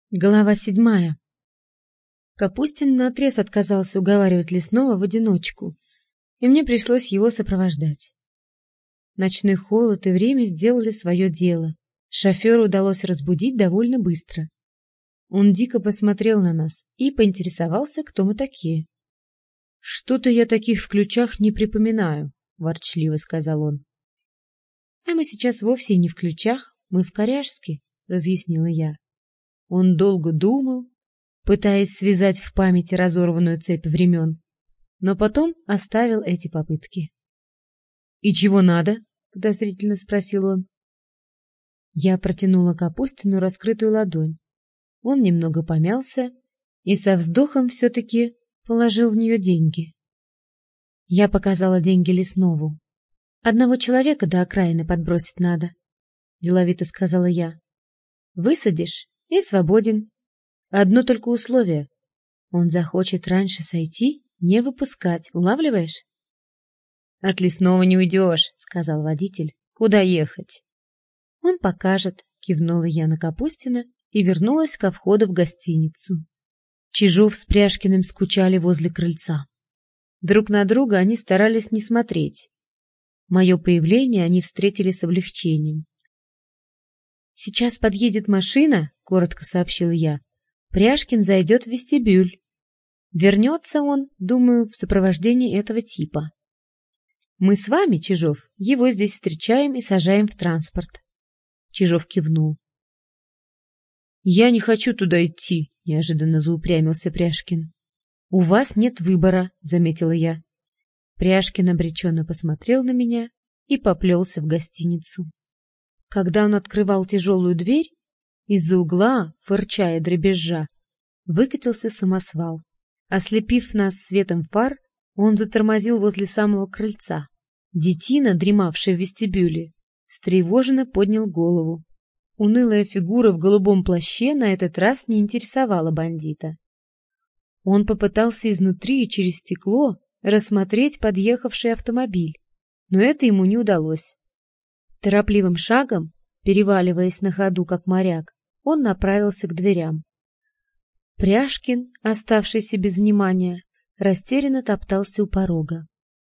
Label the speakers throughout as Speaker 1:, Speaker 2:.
Speaker 1: Глава 7. Капустин наотрез отказался уговаривать Лесного в одиночку, и мне пришлось его сопровождать. Ночной холод и время сделали свое дело. Шофера удалось разбудить довольно быстро. Он дико посмотрел на нас и поинтересовался, кто мы такие. «Что-то я таких в Ключах не припоминаю», — ворчливо сказал он. «А мы сейчас вовсе не в Ключах, мы в Коряжске», — разъяснила я. Он долго думал, пытаясь связать в памяти разорванную цепь времен, но потом оставил эти попытки. «И чего надо?» — подозрительно спросил он. Я протянула Капустину раскрытую ладонь. Он немного помялся и со вздохом все-таки положил в нее деньги. Я показала деньги Леснову. «Одного человека до окраины подбросить надо», — деловито сказала я. «Высадишь и свободен. Одно только условие. Он захочет раньше сойти, не выпускать, улавливаешь?» «От Лесного не уйдешь», — сказал водитель. «Куда ехать?» «Он покажет», — кивнула я на Капустина и вернулась ко входу в гостиницу. Чижов с Пряшкиным скучали возле крыльца. Друг на друга они старались не смотреть. Мое появление они встретили с облегчением. «Сейчас подъедет машина», — коротко сообщил я. «Пряшкин зайдет в вестибюль. Вернется он, думаю, в сопровождении этого типа. Мы с вами, Чижов, его здесь встречаем и сажаем в транспорт». Чижов кивнул. «Я не хочу туда идти», — неожиданно заупрямился Пряшкин. «У вас нет выбора», — заметила я. Пряшкин обреченно посмотрел на меня и поплелся в гостиницу. Когда он открывал тяжелую дверь, из-за угла, фырча и дребезжа, выкатился самосвал. Ослепив нас светом фар, он затормозил возле самого крыльца. Детина, дремавший в вестибюле, встревоженно поднял голову. Унылая фигура в голубом плаще на этот раз не интересовала бандита. Он попытался изнутри и через стекло рассмотреть подъехавший автомобиль, но это ему не удалось. Торопливым шагом, переваливаясь на ходу, как моряк, он направился к дверям. Пряшкин, оставшийся без внимания, растерянно топтался у порога.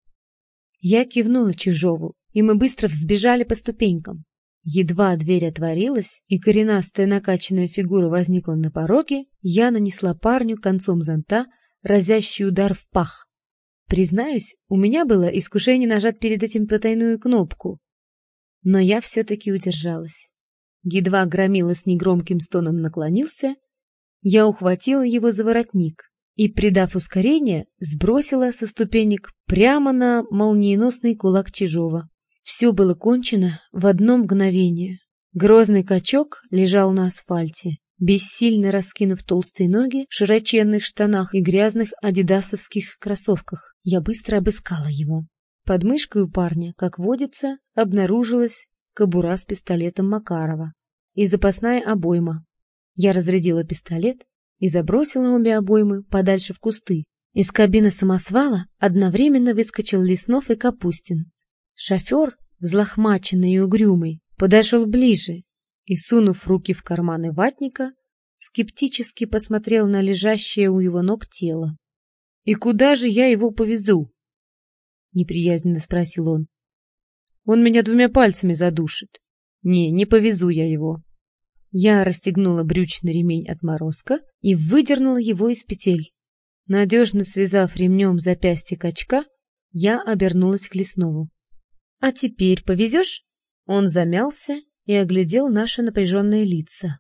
Speaker 1: Я кивнула Чижову, и мы быстро взбежали по ступенькам. Едва дверь отворилась, и коренастая накачанная фигура возникла на пороге, я нанесла парню концом зонта разящий удар в пах. Признаюсь, у меня было искушение нажать перед этим потайную кнопку, но я все-таки удержалась. Едва Громила с негромким стоном наклонился, я ухватила его за воротник и, придав ускорение, сбросила со ступенек прямо на молниеносный кулак Чижова. Все было кончено в одно мгновение. Грозный качок лежал на асфальте, бессильно раскинув толстые ноги в широченных штанах и грязных адидасовских кроссовках. Я быстро обыскала его. Под мышкой у парня, как водится, обнаружилась кобура с пистолетом Макарова и запасная обойма. Я разрядила пистолет и забросила обе обоймы подальше в кусты. Из кабины самосвала одновременно выскочил Леснов и Капустин. Шофер, взлохмаченный и угрюмый, подошел ближе и, сунув руки в карманы ватника, скептически посмотрел на лежащее у его ног тело. «И куда же я его повезу?» — неприязненно спросил он. «Он меня 2 пальцами задушит. Не повезу я его». Я расстегнула брючный ремень отморозка и выдернула его из петель. Надежно связав ремнем запястье качка, я обернулась к Леснову. «А теперь повезешь?» Он замялся и оглядел наши напряженные лица.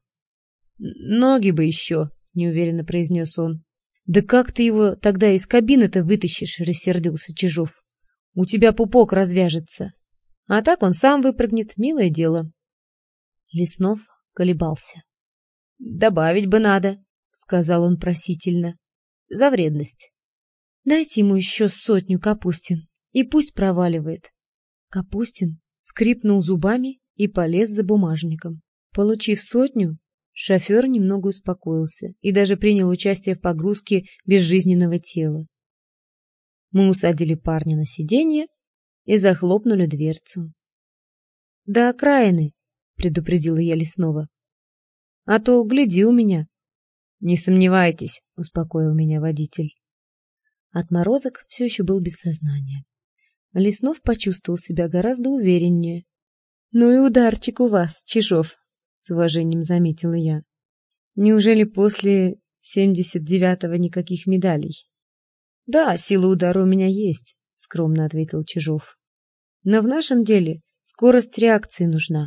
Speaker 1: «Ноги бы еще», — неуверенно произнес он. «Да как ты его тогда из кабины-то вытащишь?» — рассердился Чижов. «У тебя пупок развяжется. А так он сам выпрыгнет, милое дело». Леснов колебался. «Добавить бы надо», — сказал он просительно. «За вредность». «Дайте ему еще 100, Капустин, и пусть проваливает». Капустин скрипнул зубами и полез за бумажником. Получив 100, шофер немного успокоился и даже принял участие в погрузке безжизненного тела. Мы усадили парня на сиденье и захлопнули дверцу. «До окраины», — предупредила я Леснова. «А то, гляди у меня, Не сомневайтесь, успокоил меня водитель. Отморозок все еще был без сознания. Леснов почувствовал себя гораздо увереннее. Ну и ударчик у вас, Чижов, с уважением заметила я. Неужели после 79-го никаких медалей? Да, сила удара у меня есть, скромно ответил Чижов. Но в нашем деле скорость реакции нужна.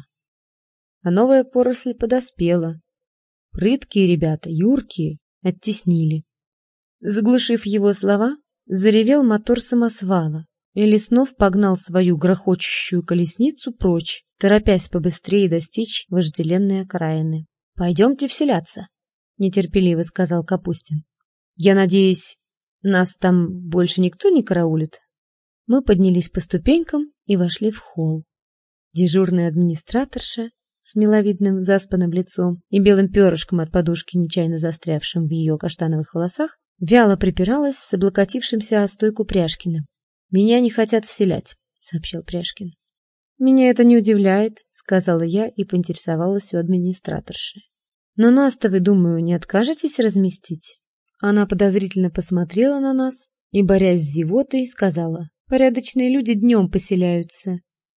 Speaker 1: А новая поросль подоспела. Прыткие ребята, юркие, оттеснили. Заглушив его слова, заревел мотор самосвала, и Леснов погнал свою грохочущую колесницу прочь, торопясь побыстрее достичь вожделенной окраины. — Пойдемте вселяться, — нетерпеливо сказал Капустин. — Я надеюсь, нас там больше никто не караулит? Мы поднялись по ступенькам и вошли в холл. Дежурная администраторша с миловидным заспанным лицом и белым перышком от подушки, нечаянно застрявшим в ее каштановых волосах, вяло припиралась с облокотившимся о стойку Пряшкиным. «Меня не хотят вселять», — сообщил Пряшкин. «Меня это не удивляет», — сказала я и поинтересовалась у администраторши. «Но нас-то, вы, думаю, не откажетесь разместить?» Она подозрительно посмотрела на нас и, борясь с зевотой, сказала: «Порядочные люди днем поселяются».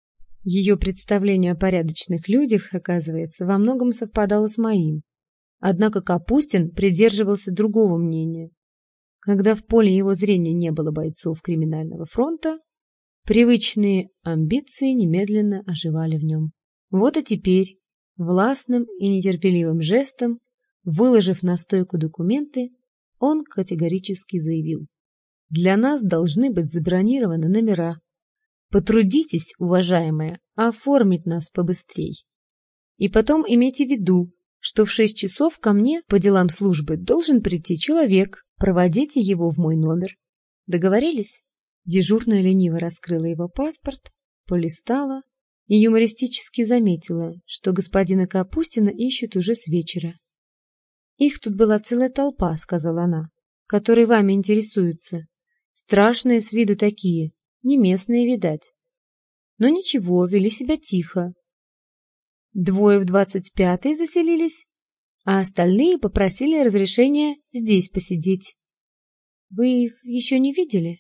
Speaker 1: Ее представление о порядочных людях, оказывается, во многом совпадало с моим. Однако Капустин придерживался другого мнения. Когда в поле его зрения не было бойцов криминального фронта, привычные амбиции немедленно оживали в нем. Вот и теперь, властным и нетерпеливым жестом, выложив на стойку документы, он категорически заявил: «Для нас должны быть забронированы номера. Потрудитесь, уважаемая, оформить нас побыстрей. И потом имейте в виду, что в 6 часов ко мне по делам службы должен прийти человек. Проводите его в мой номер. Договорились?» Дежурная лениво раскрыла его паспорт, полистала и юмористически заметила, что господина Капустина ищут уже с вечера. «Их тут была целая толпа», — сказала она, — «которые вами интересуются. Страшные с виду такие, не местные, видать. Но ничего, вели себя тихо. 2 в 25-й заселились, а остальные попросили разрешения здесь посидеть. Вы их еще не видели?»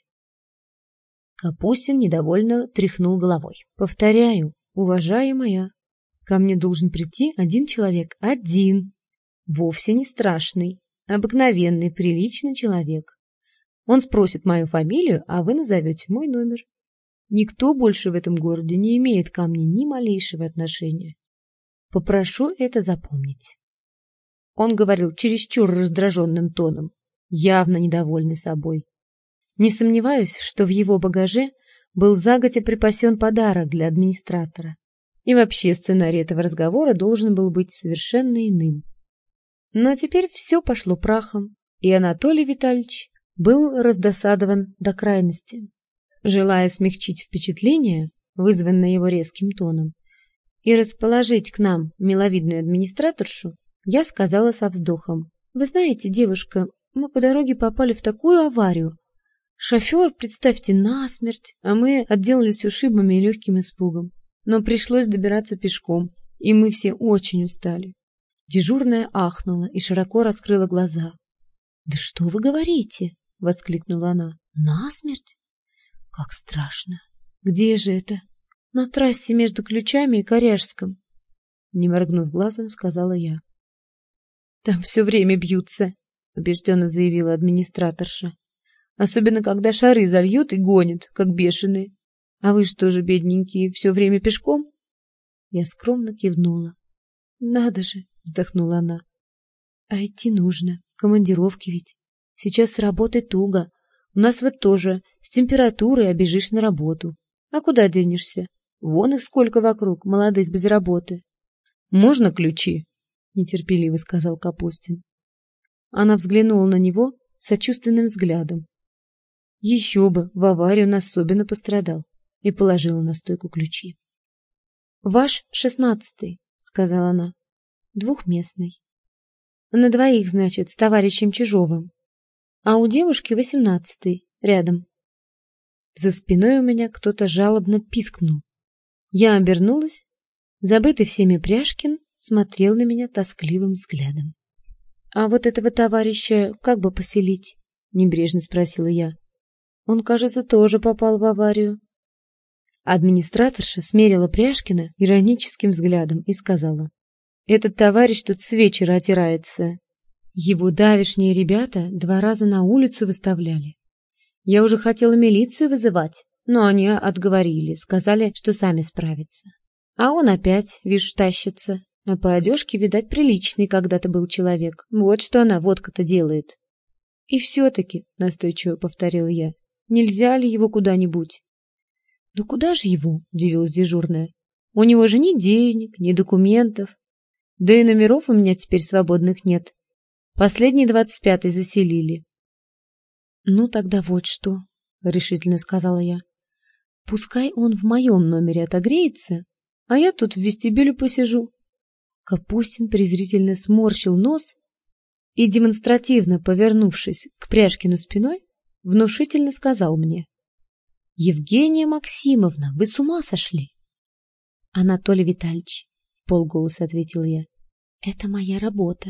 Speaker 1: Капустин недовольно тряхнул головой. «Повторяю, уважаемая, ко мне должен прийти один человек, один, вовсе не страшный, обыкновенный, приличный человек. Он спросит мою фамилию, а вы назовете мой номер. Никто больше в этом городе не имеет ко мне ни малейшего отношения. Попрошу это запомнить». Он говорил чересчур раздраженным тоном, явно недовольный собой. Не сомневаюсь, что в его багаже был загодя припасен подарок для администратора. И вообще сценарий этого разговора должен был быть совершенно иным. Но теперь все пошло прахом, и Анатолий Витальевич был раздосадован до крайности. Желая смягчить впечатление, вызванное его резким тоном, и расположить к нам миловидную администраторшу, я сказала со вздохом: «Вы знаете, девушка, мы по дороге попали в такую аварию. Шофер, представьте, насмерть, а мы отделались ушибами и легким испугом. Но пришлось добираться пешком, и мы все очень устали». Дежурная ахнула и широко раскрыла глаза. «Да что вы говорите?» — воскликнула она. «Насмерть? Как страшно! Где же это?» «На трассе между Ключами и Коряжском», — не моргнув глазом, сказала я. «Там все время бьются», — убежденно заявила администраторша. «Особенно, когда шары зальют и гонят, как бешеные. А вы что же, бедненькие, все время пешком?» Я скромно кивнула. «Надо же», — вздохнула она. «А идти нужно, командировки ведь. Сейчас с работой туго. У нас вот тоже с температурой обежишь на работу. А куда денешься? Вон их сколько вокруг, молодых без работы». «Можно ключи?» — нетерпеливо сказал Капустин. Она взглянула на него сочувственным взглядом. Еще бы, в аварии он особенно пострадал, и положила на стойку ключи. «Ваш 16-й», — сказала она, — «двухместный. На двоих, значит, с товарищем Чижовым. А у девушки 18-й, рядом». За спиной у меня кто-то жалобно пискнул. Я обернулась. Забытый всеми Пряшкин смотрел на меня тоскливым взглядом. «А вот этого товарища как бы поселить?» — небрежно спросила я. «Он, кажется, тоже попал в аварию». Администраторша смерила Пряжкина ироническим взглядом и сказала: «Этот товарищ тут с вечера отирается. Его давешние ребята 2 раза на улицу выставляли. Я уже хотела милицию вызывать, но они отговорили, сказали, что сами справятся. А он опять, вишь, тащится. А по одежке, видать, приличный когда-то был человек. Вот что она, водка-то, делает». «И все-таки», — настойчиво повторила я, — «нельзя ли его куда-нибудь?» «Да куда же его?» — удивилась дежурная. «У него же ни денег, ни документов. Да и номеров у меня теперь свободных нет. Последний 25-й заселили». «Ну тогда вот что», — решительно сказала я. «Пускай он в моем номере отогреется, а я тут в вестибюле посижу». Капустин презрительно сморщил нос и, демонстративно повернувшись к Пряжкину спиной, внушительно сказал мне: «Евгения Максимовна, вы с ума сошли?» «Анатолий Витальевич», — вполголоса ответила я, — «это моя работа.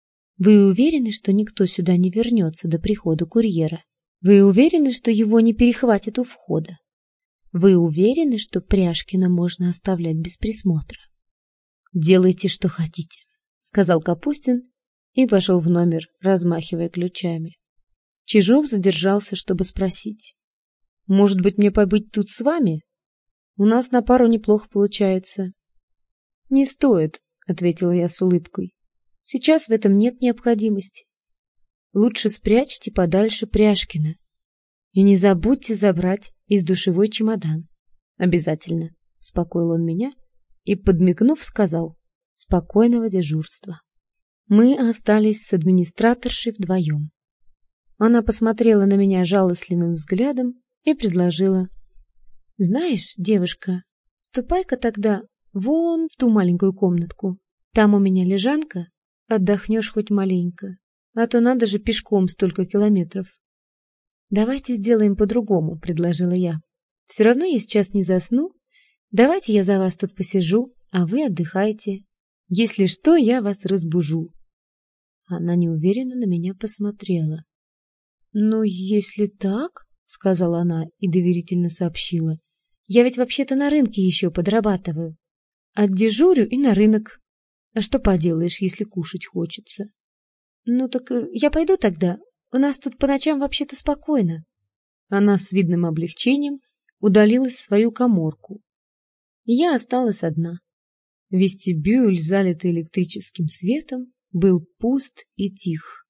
Speaker 1: Вы уверены, что никто сюда не вернется до прихода курьера? Вы уверены, что его не перехватят у входа? Вы уверены, что Пряжкина можно оставлять без присмотра?» «Делайте, что хотите», — сказал Капустин и пошел в номер, размахивая ключами. Чижов задержался, чтобы спросить: «Может быть, мне побыть тут с вами? У нас на пару неплохо получается». «Не стоит», — ответила я с улыбкой. «Сейчас в этом нет необходимости. Лучше спрячьте подальше Пряжкина. И не забудьте забрать из душевой чемодан. Обязательно», — успокоил он меня и, подмигнув, сказал: «Спокойного дежурства». Мы остались с администраторшей вдвоем. Она посмотрела на меня жалостливым взглядом и предложила: «Знаешь, девушка, ступай-ка тогда вон в ту маленькую комнатку. Там у меня лежанка, отдохнешь хоть маленько, а то надо же пешком столько километров». «Давайте сделаем по-другому», — предложила я. «Все равно я сейчас не засну. Давайте я за вас тут посижу, а вы отдыхайте. Если что, я вас разбужу». Она неуверенно на меня посмотрела. «Ну, если так, — сказала она и доверительно сообщила, — я ведь вообще-то на рынке еще подрабатываю. Отдежурю и на рынок. А что поделаешь, если кушать хочется? Ну так я пойду тогда. У нас тут по ночам вообще-то спокойно». Она с видным облегчением удалилась в свою каморку. И я осталась одна. Вестибюль, залитый электрическим светом, был пуст и тих.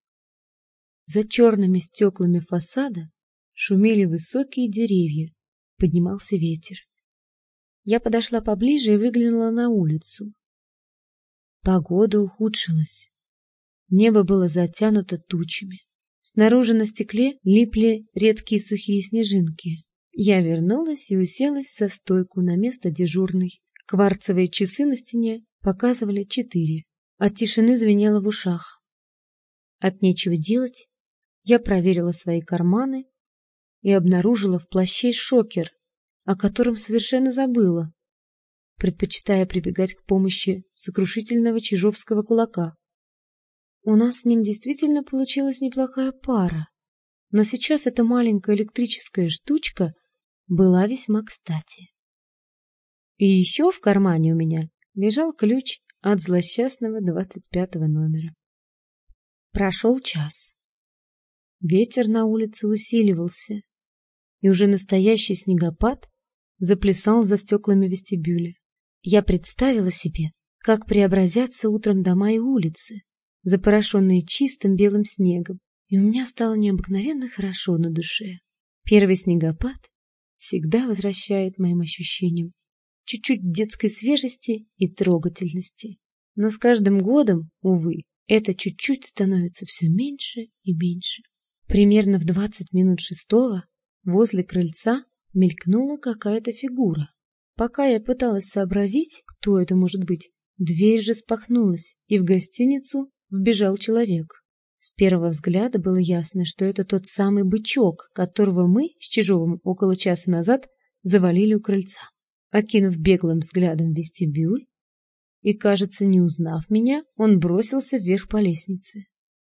Speaker 1: За черными стеклами фасада шумели высокие деревья, поднимался ветер. Я подошла поближе и выглянула на улицу. Погода ухудшилась. Небо было затянуто тучами. Снаружи на стекле липли редкие сухие снежинки. Я вернулась и уселась за стойку на место дежурной. Кварцевые часы на стене показывали 4. От тишины звенело в ушах. От нечего делать я проверила свои карманы и обнаружила в плаще шокер, о котором совершенно забыла, предпочитая прибегать к помощи сокрушительного чижовского кулака. У нас с ним действительно получилась неплохая пара, но сейчас эта маленькая электрическая штучка была весьма кстати. И еще в кармане у меня лежал ключ от злосчастного 25-го номера. Прошел час. Ветер на улице усиливался, и уже настоящий снегопад заплясал за стеклами вестибюля. Я представила себе, как преобразятся утром дома и улицы, запорошенные чистым белым снегом, и у меня стало необыкновенно хорошо на душе. Первый снегопад всегда возвращает моим ощущениям чуть-чуть детской свежести и трогательности. Но с каждым годом, увы, это чуть-чуть становится все меньше и меньше. Примерно в 20 минут 6 возле крыльца мелькнула какая-то фигура. Пока я пыталась сообразить, кто это может быть, дверь распахнулась, и в гостиницу вбежал человек. С первого взгляда было ясно, что это тот самый бычок, которого мы с Чижовым около часа назад завалили у крыльца. Окинув беглым взглядом вестибюль и, кажется, не узнав меня, он бросился вверх по лестнице.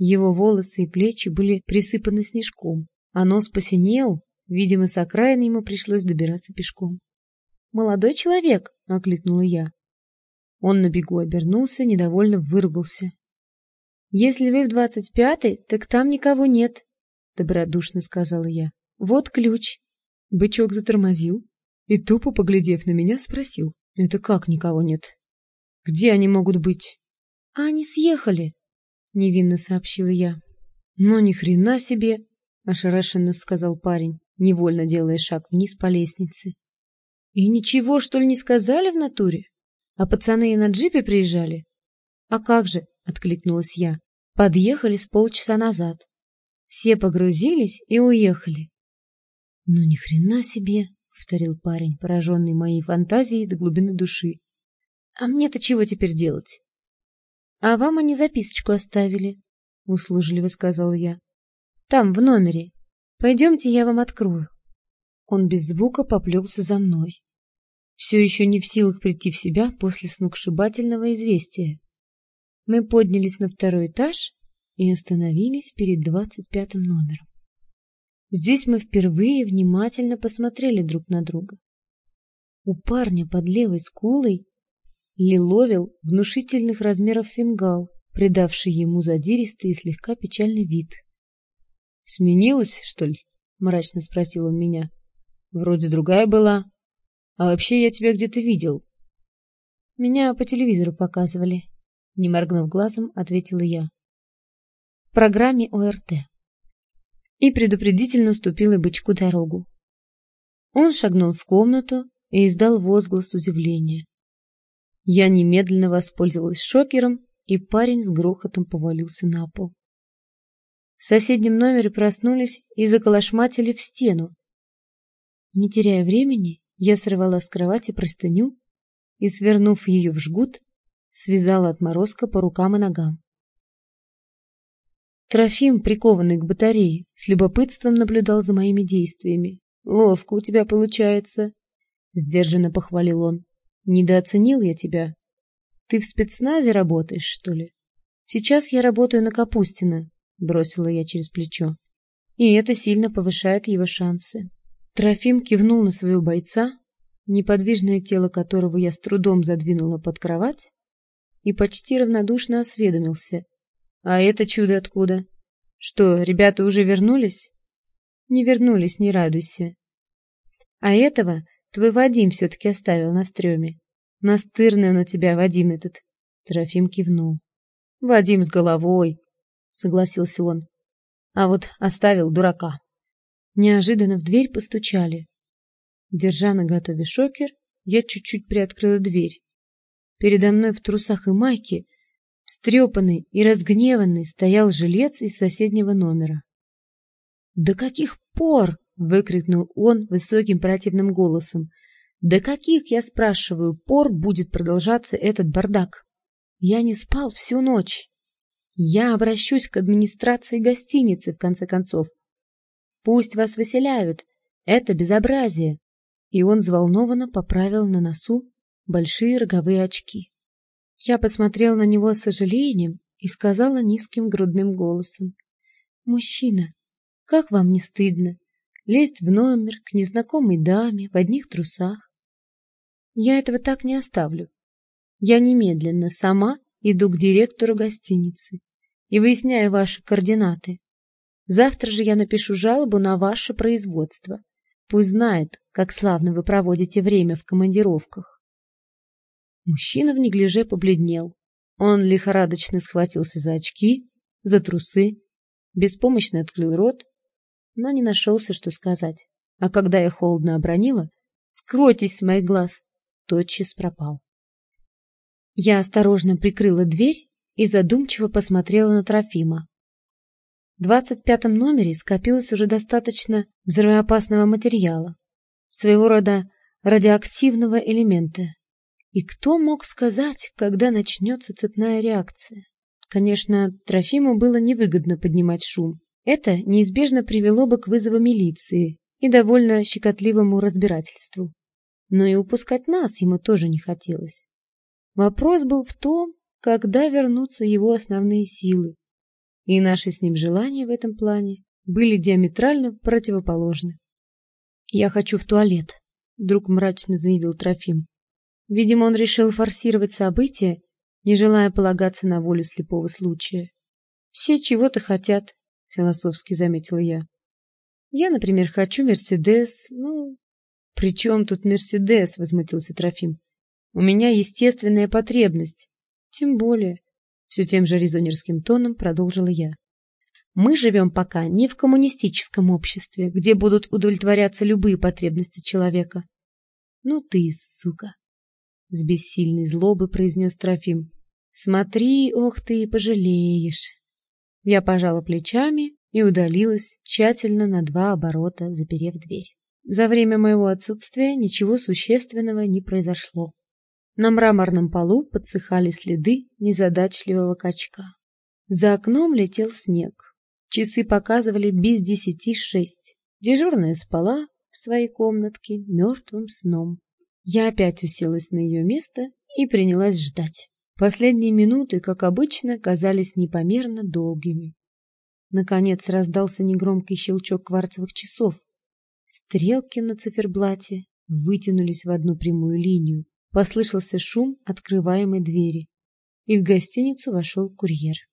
Speaker 1: Его волосы и плечи были присыпаны снежком, а нос посинел, видимо, с окраины ему пришлось добираться пешком. «Молодой человек!» — окликнула я. Он на бегу обернулся, недовольно выругался. «Если вы в 25-й, так там никого нет», — добродушно сказала я. «Вот ключ». Бычок затормозил и, тупо поглядев на меня, спросил. «Это как никого нет? Где они могут быть?» «А они съехали», — невинно сообщила я. «Ну, ни хрена себе», — ошарашенно сказал парень, невольно делая шаг вниз по лестнице. «И ничего, что ли, не сказали в натуре? А пацаны и на джипе приезжали?» «А как же?» — откликнулась я. «Подъехали с полчаса назад. Все погрузились и уехали». «Ну, ни хрена себе», — повторил парень, пораженный моей фантазией до глубины души. «А мне-то чего теперь делать?» «А вам они записочку оставили», — услужливо сказала я. «Там, в номере. Пойдемте, я вам открою». Он без звука поплелся за мной, все еще не в силах прийти в себя после сногсшибательного известия. Мы поднялись на 2-й этаж и остановились перед 25-м номером. Здесь мы впервые внимательно посмотрели друг на друга. У парня под левой скулой лиловил внушительных размеров фингал, придавший ему задиристый и слегка печальный вид. «Сменилась, что ли?» — мрачно спросил он меня. «Вроде другая была. А вообще я тебя где-то видел». «Меня по телевизору показывали», — не моргнув глазом, ответила я. «В программе ОРТ». И предупредительно уступила бычку дорогу. Он шагнул в комнату и издал возглас удивления. Я немедленно воспользовалась шокером, и парень с грохотом повалился на пол. В соседнем номере проснулись и заколошматили в стену. Не теряя времени, я сорвала с кровати простыню и, свернув ее в жгут, связала отморозка по рукам и ногам. Трофим, прикованный к батарее, с любопытством наблюдал за моими действиями. «Ловко у тебя получается», — сдержанно похвалил он. «Недооценил я тебя. Ты в спецназе работаешь, что ли?» «Сейчас я работаю на Капустина», — бросила я через плечо. «И это сильно повышает его шансы». Трофим кивнул на своего бойца, неподвижное тело которого я с трудом задвинула под кровать, и почти равнодушно осведомился. «А это чудо откуда? Что, ребята уже вернулись?» «Не вернулись, не радуйся. А этого твой Вадим все-таки оставил на стреме. Настырный он у тебя, Вадим этот». Трофим кивнул. «Вадим с головой», — согласился он. «А вот оставил дурака». Неожиданно в дверь постучали. Держа наготове шокер, я чуть-чуть приоткрыла дверь. Передо мной в трусах и майке, встрепанный и разгневанный, стоял жилец из соседнего номера. «До каких пор?» — выкрикнул он высоким противным голосом. «До каких, я спрашиваю, пор будет продолжаться этот бардак? Я не спал всю ночь. Я обращусь к администрации гостиницы, в конце концов. Пусть вас выселяют. Это безобразие». И он взволнованно поправил на носу большие роговые очки. Я посмотрела на него с сожалением и сказала низким грудным голосом: «Мужчина, как вам не стыдно лезть в номер к незнакомой даме в одних трусах? Я этого так не оставлю. Я немедленно сама иду к директору гостиницы и выясняю ваши координаты. Завтра же я напишу жалобу на ваше производство. Пусть знает, как славно вы проводите время в командировках». Мужчина в неглиже побледнел. Он лихорадочно схватился за очки, за трусы, беспомощно открыл рот, но не нашелся, что сказать. А когда я холодно обронила: «Скройтесь с моих глаз!», тотчас пропал. Я осторожно прикрыла дверь и задумчиво посмотрела на Трофима. В 25-м номере скопилось уже достаточно взрывоопасного материала, своего рода радиоактивного элемента. И кто мог сказать, когда начнется цепная реакция? Конечно, Трофиму было невыгодно поднимать шум. Это неизбежно привело бы к вызову милиции и довольно щекотливому разбирательству. Но и упускать нас ему тоже не хотелось. Вопрос был в том, когда вернутся его основные силы. И наши с ним желания в этом плане были диаметрально противоположны. «Я хочу в туалет», — вдруг мрачно заявил Трофим. Видимо, он решил форсировать события, не желая полагаться на волю слепого случая. «Все чего-то хотят», — философски заметила я. «Я, например, хочу Мерседес, «При чем тут Мерседес?» — возмутился Трофим. «У меня естественная потребность. Тем более», — все тем же резонерским тоном продолжила я. «Мы живем пока не в коммунистическом обществе, где будут удовлетворяться любые потребности человека». «Ну ты, сука!» — с бессильной злобы произнес Трофим. «Смотри, ох ты, пожалеешь». Я пожала плечами и удалилась, тщательно на 2 оборота заперев дверь. За время моего отсутствия ничего существенного не произошло. На мраморном полу подсыхали следы незадачливого качка. За окном летел снег. Часы показывали без 10:06. Дежурная спала в своей комнатке мертвым сном. Я опять уселась на ее место и принялась ждать. Последние минуты, как обычно, казались непомерно долгими. Наконец раздался негромкий щелчок кварцевых часов. Стрелки на циферблате вытянулись в одну прямую линию. Послышался шум открываемой двери, и в гостиницу вошел курьер.